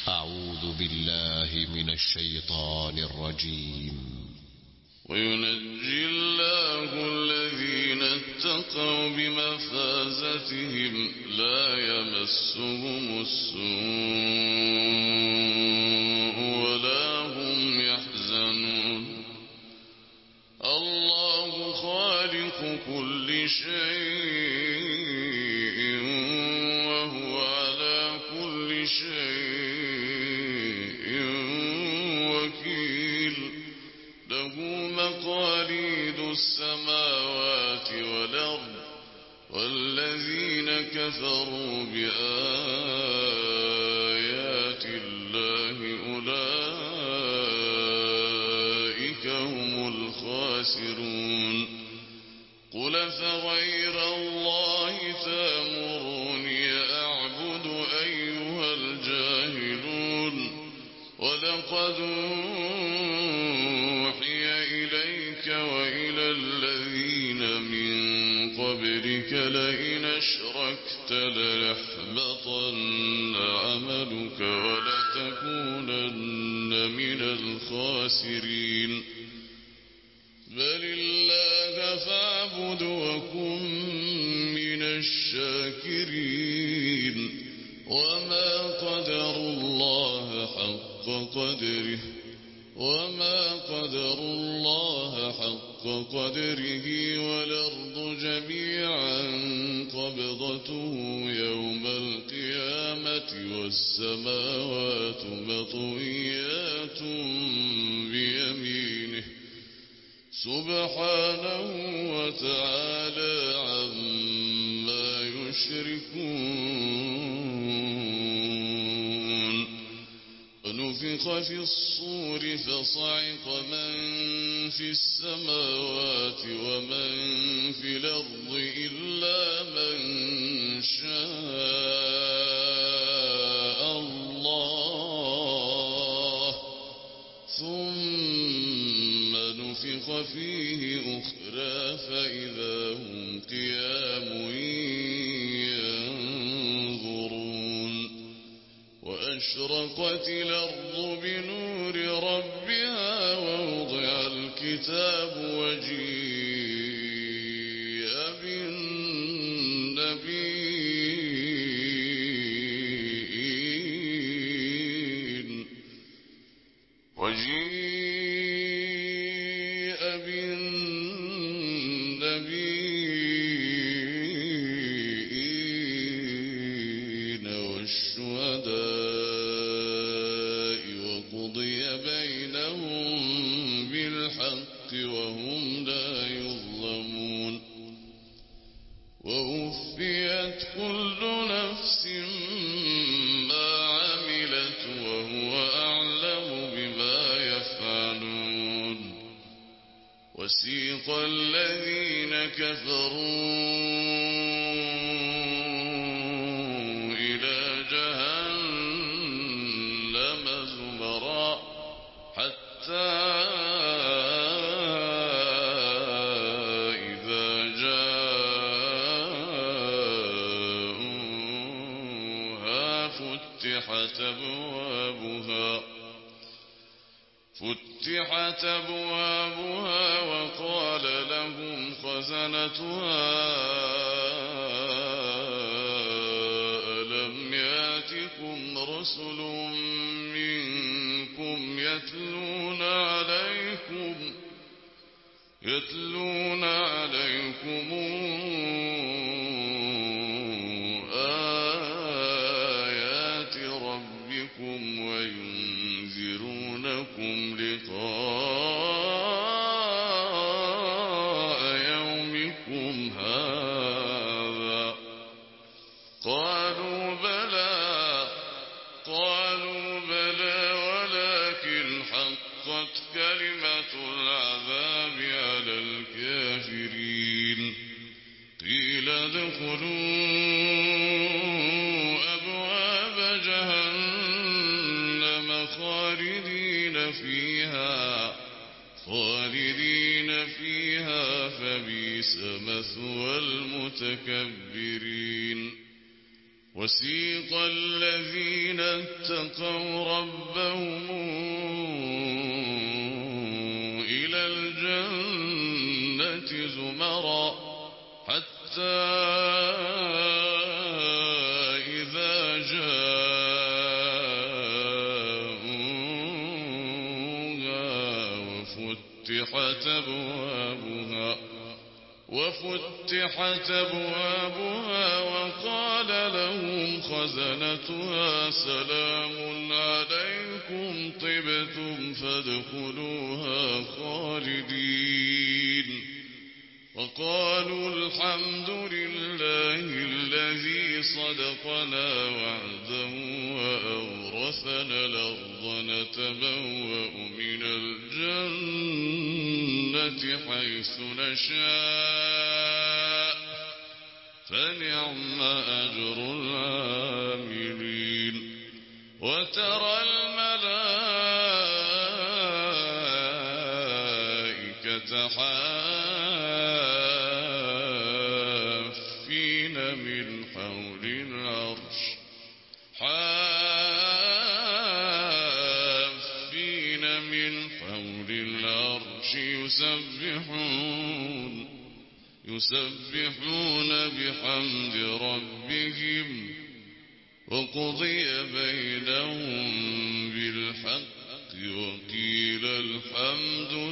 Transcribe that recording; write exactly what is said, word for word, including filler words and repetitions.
أعوذ بالله من الشيطان الرجيم. وينجي الله الذين اتقوا بمفازتهم لا يمسهم السوء ولا هم يحزنون. الله خالق كل شيء وهو على كل شيء وكيل. له مقاليد السماوات والأرض والذين كفروا بآيات الله أولئك هم الخاسرون. قل فغير الله تأمروني أعبد أيها الجاهلون. ولقد أوحي إليك وإلى الذين من قبلك لئن أشركت ليحبطن عملك ولتكونن من الخاسرين. بل الله فاعبد وكن من الشاكرين. وما قدر الله حق قدره وما قدر الله حق قدره والأرض جميعا قبضته يوم القيامة والسماوات مطويات بيمينه سبحانه وتعالى عما يشركون. ونفخ في الصور فصعق من في السماوات ومن في الأرض إلا من شاء الله ثم نفخ فيه أخرى فإذا هم قيام ينظرون. وأشرقت الأرض بنور ربها ووضع الكتاب وجيء بالنبيين وجيء بالنبيين والشهداء وقضي بينهم بالحق وهم لا يظلمون. ووفيت كل نفس ما عملت وهو أعلم بما يفعلون. وسيق الذين كفروا إلى جهنم زمرا حتى إذا جاءوها فتحت أبوابها فتحت أبوابها وقال لهم خزنتها ألم يأتكم رسل منكم يتلون عليكم يتلون عليكم آيات ربكم وينذرونكم لقاء يومكم هذا. قالوا بلى قالوا بلى ولكن حقت كلمة العذاب على الكافرين. قيل ادخلوا أبواب جهنم خالدين فيها خالدين فيها فبئس مثوى المتكبرين. وسيق الذين اتقوا ربهم إلى الجنة زمرا حتى إذا جاءوها وفتحت أبوابها وفتحت أبوابها وقال لهم خزنتها سلام عليكم طبتم فادخلوها خالدين وقالوا الحمد لله الذي صدقنا وعده وأورثنا الأرض نتبوأ من الجنة حيث نشاء فنعم أجر العاملين وترى الملائكة حافين من حول العرش حافين من حول العرش يسبحون يسبحون بحمد ربهم وقضي بينهم بالحق وقيل الحمد